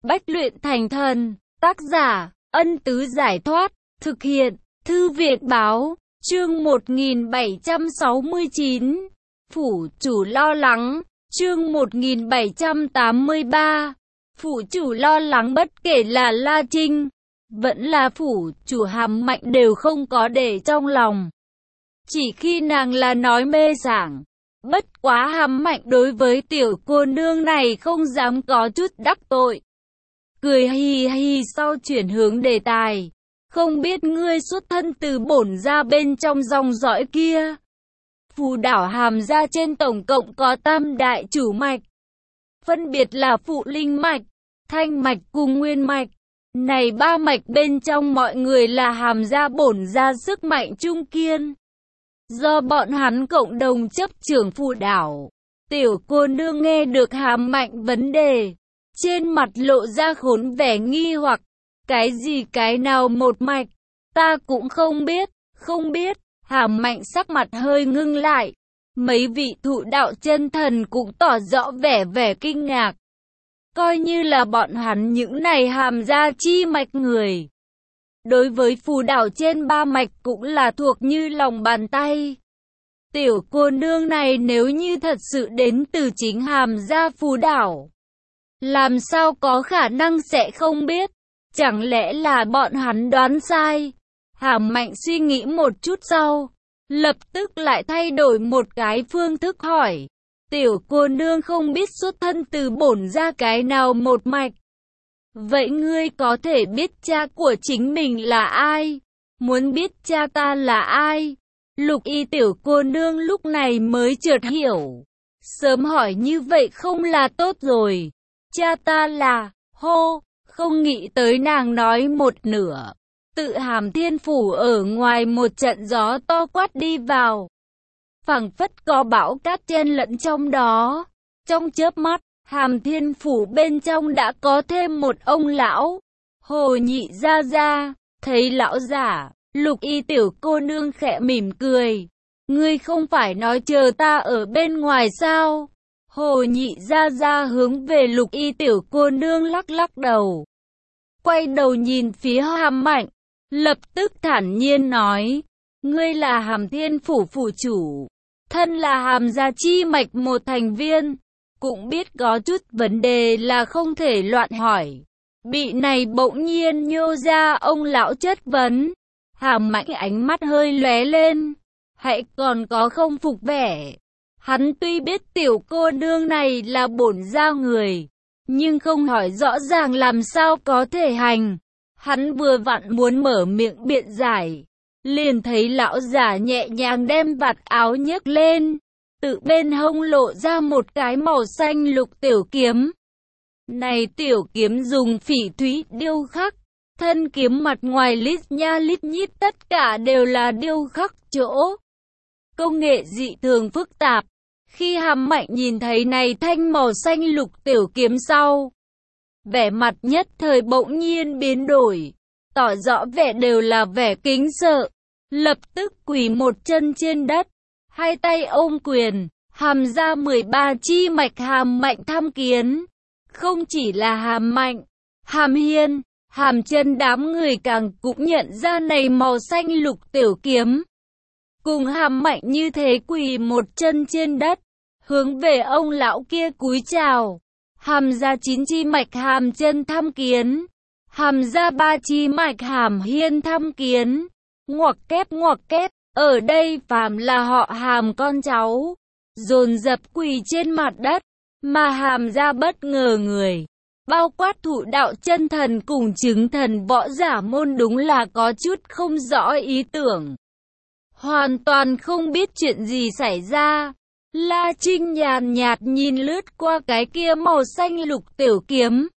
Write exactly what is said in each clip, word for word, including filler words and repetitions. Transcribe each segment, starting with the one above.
Bách luyện thành thần, tác giả, Ân Tứ Giải Thoát, thực hiện, Thư Việt Báo, chương một nghìn bảy trăm sáu mươi chín, Phủ chủ lo lắng, chương một nghìn bảy trăm tám mươi ba, Phủ chủ lo lắng. Bất kể là La Trinh, vẫn là phủ chủ Hàm Mạnh đều không có để trong lòng. Chỉ khi nàng là nói mê sảng. Bất quá Hàm Mạnh đối với tiểu cô nương này không dám có chút đắc tội. Cười hì hì sau chuyển hướng đề tài. Không biết ngươi xuất thân từ bổn gia bên trong dòng dõi kia. Phù đảo Hàm gia trên tổng cộng có tam đại chủ mạch. Phân biệt là Phụ Linh mạch, Thanh mạch cùng Nguyên mạch. Này ba mạch bên trong mọi người là Hàm gia bổn gia sức mạnh trung kiên. Do bọn hắn cộng đồng chấp trưởng phù đảo. Tiểu cô nương nghe được Hàm Mạnh vấn đề. Trên mặt lộ ra khốn vẻ nghi hoặc. Cái gì cái nào một mạch? Ta cũng không biết, không biết. Hàm Mạnh sắc mặt hơi ngưng lại. Mấy vị thụ đạo chân thần cũng tỏ rõ vẻ vẻ kinh ngạc. Coi như là bọn hắn những này Hàm gia chi mạch người. Đối với phù đảo trên ba mạch cũng là thuộc như lòng bàn tay. Tiểu cô nương này nếu như thật sự đến từ chính Hàm gia phù đảo. Làm sao có khả năng sẽ không biết? Chẳng lẽ là bọn hắn đoán sai? Hàm Mạnh suy nghĩ một chút sau. Lập tức lại thay đổi một cái phương thức hỏi. Tiểu cô nương không biết xuất thân từ bổn gia cái nào một mạch. Vậy ngươi có thể biết cha của chính mình là ai? Muốn biết cha ta là ai? Lục y tiểu cô nương lúc này mới chợt hiểu. Sớm hỏi như vậy không là tốt rồi. Cha ta là, hô, không nghĩ tới nàng nói một nửa. Tự Hàm Thiên Phủ ở ngoài một trận gió to quát đi vào. Phảng phất có bão cát chen lẫn trong đó. Trong chớp mắt. Hàm Thiên Phủ bên trong đã có thêm một ông lão. Hồ Nhị Gia Gia, thấy lão giả, Lục y tiểu cô nương khẽ mỉm cười. Ngươi không phải nói chờ ta ở bên ngoài sao? Hồ Nhị Gia Gia hướng về Lục y tiểu cô nương lắc lắc đầu. Quay đầu nhìn phía Hàm Mạnh, lập tức thản nhiên nói. Ngươi là Hàm Thiên Phủ phủ chủ, thân là Hàm gia chi mạch một thành viên. Cũng biết có chút vấn đề là không thể loạn hỏi. Bị này bỗng nhiên nhô ra ông lão chất vấn. Hàm Mạnh ánh mắt hơi lóe lên. Hãy còn có không phục vẻ. Hắn tuy biết tiểu cô nương này là bổn gia người. Nhưng không hỏi rõ ràng làm sao có thể hành. Hắn vừa vặn muốn mở miệng biện giải. Liền thấy lão giả nhẹ nhàng đem vạt áo nhấc lên. Tự bên hông lộ ra một cái màu xanh lục tiểu kiếm. Này tiểu kiếm dùng phỉ thúy điêu khắc. Thân kiếm mặt ngoài lít nha lít nhít tất cả đều là điêu khắc chỗ. Công nghệ dị thường phức tạp. Khi Hàm Mạnh nhìn thấy này thanh màu xanh lục tiểu kiếm sau. Vẻ mặt nhất thời bỗng nhiên biến đổi. Tỏ rõ vẻ đều là vẻ kính sợ. Lập tức quỳ một chân trên đất. Hai tay ôm quyền, Hàm gia mười ba chi mạch Hàm Mạnh tham kiến. Không chỉ là Hàm Mạnh, Hàm Hiên, Hàm Chân đám người càng cũng nhận ra này màu xanh lục tiểu kiếm. Cùng Hàm Mạnh như thế quỳ một chân trên đất, hướng về ông lão kia cúi chào. Hàm gia chín chi mạch Hàm Chân tham kiến. Hàm gia ba chi mạch Hàm Hiên tham kiến. Ngoặc kép ngoặc kép. Ở đây phàm là họ Hàm con cháu, dồn dập quỳ trên mặt đất, mà Hàm gia bất ngờ người, bao quát thụ đạo chân thần cùng chứng thần võ giả môn đúng là có chút không rõ ý tưởng. Hoàn toàn không biết chuyện gì xảy ra. La Trinh nhàn nhạt nhìn lướt qua cái kia màu xanh lục tiểu kiếm.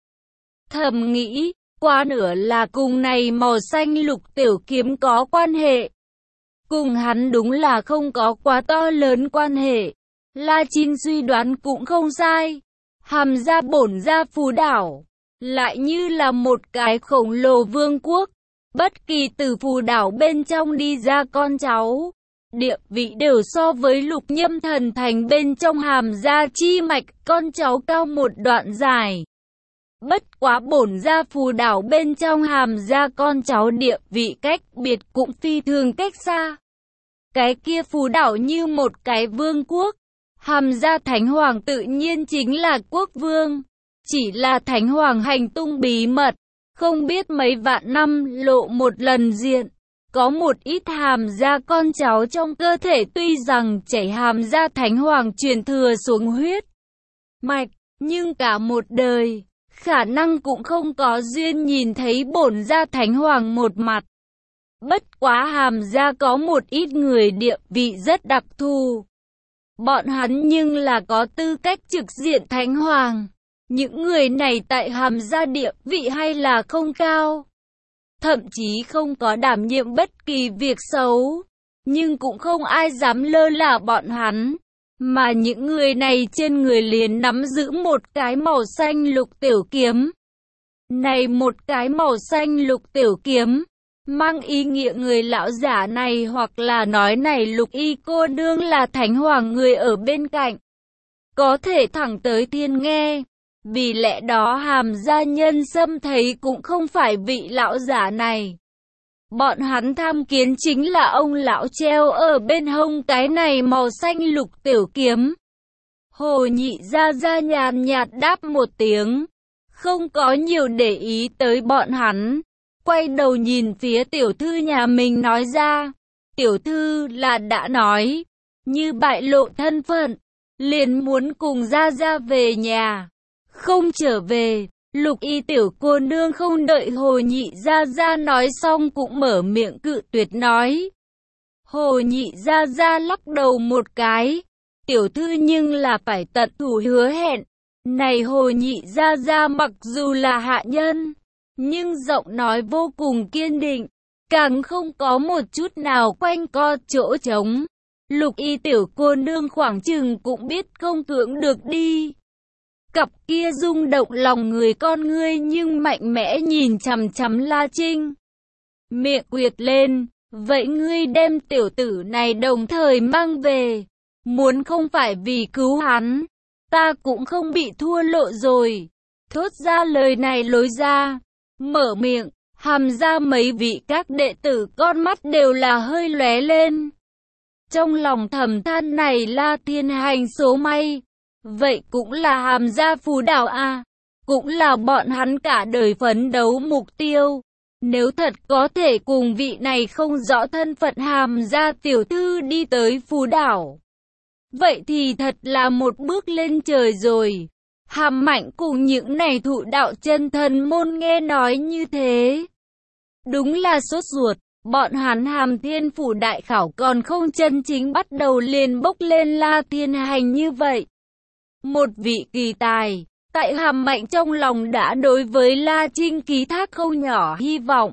Thầm nghĩ, quá nửa là cùng này màu xanh lục tiểu kiếm có quan hệ. Cùng hắn đúng là không có quá to lớn quan hệ. La Trinh suy đoán cũng không sai. Hàm gia bổn gia phù đảo, lại như là một cái khổng lồ vương quốc. Bất kỳ từ phù đảo bên trong đi ra con cháu, địa vị đều so với Lục Nhâm Thần Thành bên trong Hàm gia chi mạch con cháu cao một đoạn dài. Bất quá bổn gia Phù Đảo bên trong Hàm gia con cháu địa vị cách biệt cũng phi thường cách xa. Cái kia Phù Đảo như một cái vương quốc, Hàm gia Thánh Hoàng tự nhiên chính là quốc vương. Chỉ là Thánh Hoàng hành tung bí mật, không biết mấy vạn năm lộ một lần diện. Có một ít Hàm gia con cháu trong cơ thể tuy rằng chảy Hàm gia Thánh Hoàng truyền thừa xuống huyết mạch, nhưng cả một đời, khả năng cũng không có duyên nhìn thấy bổn gia Thánh Hoàng một mặt. Bất quá Hàm gia có một ít người địa vị rất đặc thù. Bọn hắn nhưng là có tư cách trực diện Thánh Hoàng. Những người này tại Hàm gia địa vị hay là không cao. Thậm chí không có đảm nhiệm bất kỳ việc xấu. Nhưng cũng không ai dám lơ là bọn hắn. Mà những người này trên người liền nắm giữ một cái màu xanh lục tiểu kiếm. Này một cái màu xanh lục tiểu kiếm, mang ý nghĩa người lão giả này hoặc là nói này lục y cô nương là Thánh Hoàng người ở bên cạnh. Có thể thẳng tới thiên nghe. Vì lẽ đó Hàm gia nhân xâm thấy cũng không phải vị lão giả này. Bọn hắn tham kiến chính là ông lão treo ở bên hông cái này màu xanh lục tiểu kiếm. Hồ Nhị Gia Gia nhàn nhạt đáp một tiếng, không có nhiều để ý tới bọn hắn. Quay đầu nhìn phía tiểu thư nhà mình nói ra, tiểu thư là đã nói, như bại lộ thân phận, liền muốn cùng Gia Gia về nhà, không trở về. Lục y tiểu cô nương không đợi Hồ Nhị Gia Gia nói xong cũng mở miệng cự tuyệt nói. Hồ Nhị Gia Gia lắc đầu một cái, tiểu thư nhưng là phải tận thủ hứa hẹn. Này Hồ Nhị Gia Gia mặc dù là hạ nhân, nhưng giọng nói vô cùng kiên định, càng không có một chút nào quanh co chỗ trống. Lục y tiểu cô nương khoảng chừng cũng biết không cưỡng được đi. Cặp kia rung động lòng người con ngươi nhưng mạnh mẽ nhìn chằm chằm La Trinh. Miệng quyệt lên, vậy ngươi đem tiểu tử này đồng thời mang về. Muốn không phải vì cứu hắn, ta cũng không bị thua lộ rồi. Thốt ra lời này lối ra, mở miệng, Hàm ra mấy vị các đệ tử con mắt đều là hơi lóe lên. Trong lòng thầm than này La Thiên Hành số may. Vậy cũng là Hàm gia Phù Đảo à, cũng là bọn hắn cả đời phấn đấu mục tiêu. Nếu thật có thể cùng vị này không rõ thân phận Hàm gia tiểu thư đi tới Phù Đảo, vậy thì thật là một bước lên trời rồi. Hàm Mạnh cùng những này thụ đạo chân thần môn nghe nói như thế, đúng là sốt ruột. Bọn hắn Hàm Thiên Phủ đại khảo còn không chân chính bắt đầu liền bốc lên La Thiên Hành như vậy. Một vị kỳ tài, tại Hàm Mạnh trong lòng đã đối với La Trinh ký thác không nhỏ hy vọng.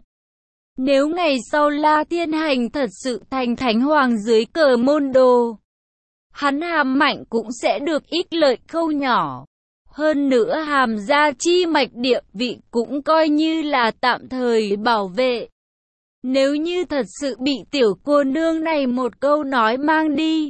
Nếu ngày sau La Thiên Hành thật sự thành Thánh Hoàng dưới cờ môn đồ, hắn Hàm Mạnh cũng sẽ được ít lợi không nhỏ. Hơn nữa Hàm gia chi mạch địa vị cũng coi như là tạm thời bảo vệ. Nếu như thật sự bị tiểu cô nương này một câu nói mang đi,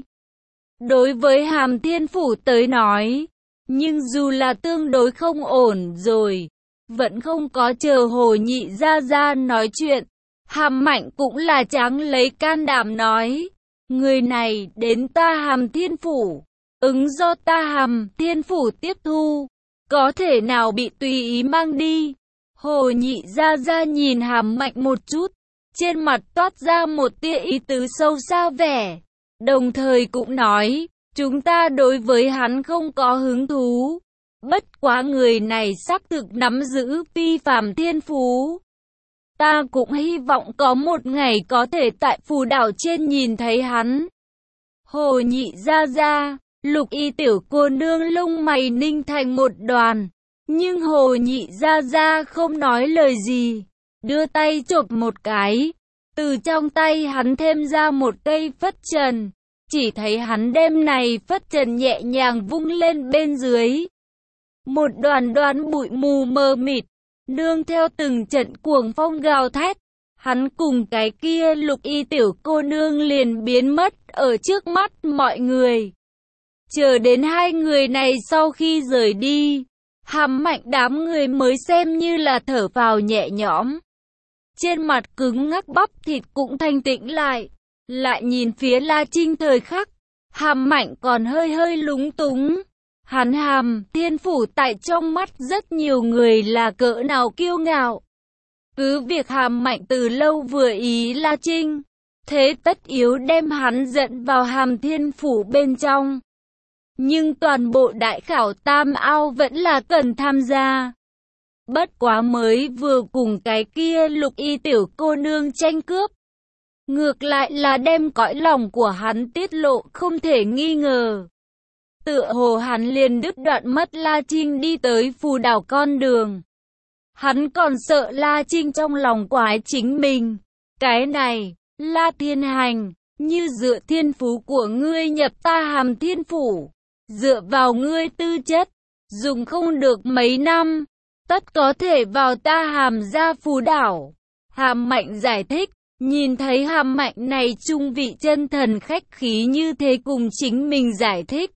đối với Hàm Thiên Phủ tới nói, nhưng dù là tương đối không ổn rồi, vẫn không có chờ Hồ Nhị Gia Gia nói chuyện. Hàm Mạnh cũng là tráng lấy can đảm nói, người này đến ta Hàm Thiên Phủ, ứng do ta Hàm Thiên Phủ tiếp thu, có thể nào bị tùy ý mang đi. Hồ Nhị Gia Gia nhìn Hàm Mạnh một chút, trên mặt toát ra một tia ý tứ sâu xa vẻ, đồng thời cũng nói, chúng ta đối với hắn không có hứng thú. Bất quá người này xác thực nắm giữ phi phàm thiên phú. Ta cũng hy vọng có một ngày có thể tại Phù Đảo trên nhìn thấy hắn. Hồ Nhị Gia Gia, Lục y tiểu cô nương lông mày ninh thành một đoàn. Nhưng Hồ Nhị Gia Gia không nói lời gì, đưa tay chộp một cái. Từ trong tay hắn thêm ra một cây phất trần. Chỉ thấy hắn đem này phất trần nhẹ nhàng vung lên bên dưới. Một đoàn đoàn bụi mù mờ mịt, nương theo từng trận cuồng phong gào thét. Hắn cùng cái kia lục y tiểu cô nương liền biến mất ở trước mắt mọi người. Chờ đến hai người này sau khi rời đi, Hàm Mạnh đám người mới xem như là thở vào nhẹ nhõm. Trên mặt cứng ngắc bắp thịt cũng thanh tĩnh lại. Lại nhìn phía La Trinh thời khắc, Hàm Mạnh còn hơi hơi lúng túng. Hắn Hàm Thiên Phủ tại trong mắt rất nhiều người là cỡ nào kiêu ngạo. Cứ việc Hàm Mạnh từ lâu vừa ý La Trinh, thế tất yếu đem hắn dẫn vào Hàm Thiên Phủ bên trong. Nhưng toàn bộ đại khảo tam ao vẫn là cần tham gia. Bất quá mới vừa cùng cái kia Lục Y tiểu cô nương tranh cướp. Ngược lại là đem cõi lòng của hắn tiết lộ không thể nghi ngờ. Tựa hồ hắn liền đứt đoạn mất La Trinh đi tới phù đảo con đường. Hắn còn sợ La Trinh trong lòng quái chính mình. Cái này, La Thiên Hành, như dựa thiên phú của ngươi nhập ta Hàm Thiên Phủ. Dựa vào ngươi tư chất, dùng không được mấy năm, tất có thể vào ta Hàm gia phù đảo. Hàm Mạnh giải thích, nhìn thấy Hàm Mạnh này trung vị chân thần khách khí như thế cùng chính mình giải thích.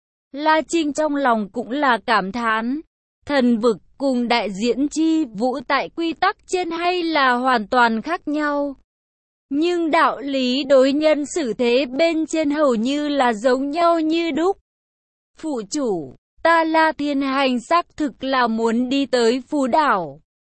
La Trinh trong lòng cũng là cảm thán, thần vực cùng đại diễn chi vũ tại quy tắc trên hay là hoàn toàn khác nhau. Nhưng đạo lý đối nhân xử thế bên trên hầu như là giống nhau như đúc. Phủ chủ, ta La Thiên Hành xác thực là muốn đi tới phù đảo.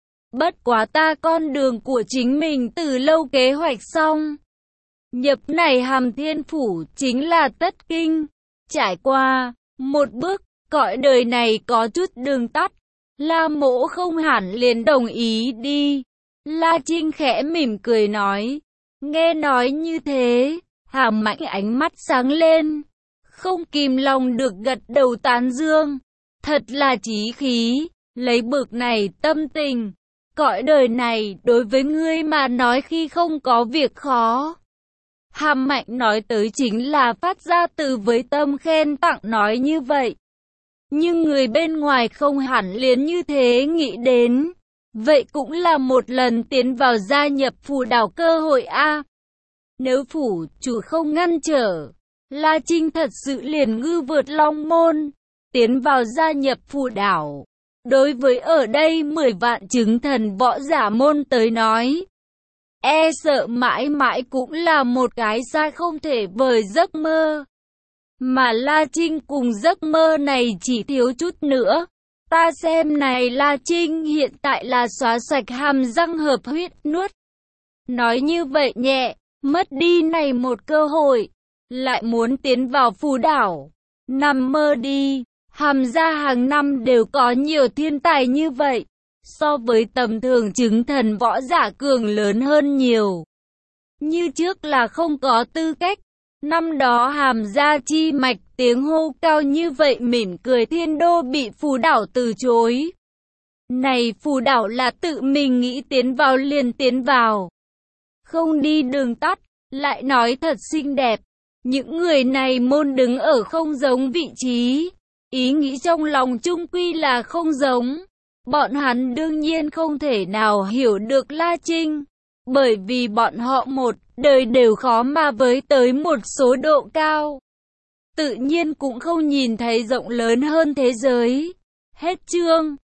Bất quá ta con đường của chính mình từ lâu kế hoạch xong. Nhập này Hàm Thiên Phủ chính là tất kinh. Trải qua một bước, cõi đời này có chút đường tắt. La Mỗ không hẳn liền đồng ý đi. La Trinh khẽ mỉm cười nói. Nghe nói như thế, Hàm Mạnh ánh mắt sáng lên. Không kìm lòng được gật đầu tán dương. Thật là chí khí, lấy bực này tâm tình. Cõi đời này đối với ngươi mà nói khi không có việc khó. Hàm Mạnh nói tới chính là phát ra từ với tâm khen tặng nói như vậy. Nhưng người bên ngoài không hẳn liền như thế nghĩ đến. Vậy cũng là một lần tiến vào gia nhập phù đảo cơ hội a. Nếu phủ chủ không ngăn trở, La Trinh thật sự liền ngư vượt long môn, tiến vào gia nhập phù đảo. Đối với ở đây mười vạn chứng thần võ giả môn tới nói, e sợ mãi mãi cũng là một cái xa không thể vời giấc mơ. Mà La Trinh cùng giấc mơ này chỉ thiếu chút nữa. Ta xem này La Trinh hiện tại là xóa sạch hàm răng hợp huyết nuốt. Nói như vậy nhẹ, mất đi này một cơ hội, lại muốn tiến vào phù đảo. Nằm mơ đi, Hàm gia hàng năm đều có nhiều thiên tài như vậy. So với tầm thường chứng thần võ giả cường lớn hơn nhiều. Như trước là không có tư cách. Năm đó Hàm gia chi mạch tiếng hô cao như vậy mỉm cười thiên đô bị phù đảo từ chối. Này phù đảo là tự mình nghĩ tiến vào liền tiến vào. Không đi đường tắt, lại nói thật xinh đẹp. Những người này môn đứng ở không giống vị trí. Ý nghĩ trong lòng chung quy là không giống. Bọn hắn đương nhiên không thể nào hiểu được La Trinh. Bởi vì bọn họ một đời đều khó mà với tới một số độ cao. Tự nhiên cũng không nhìn thấy rộng lớn hơn thế giới. Hết chương.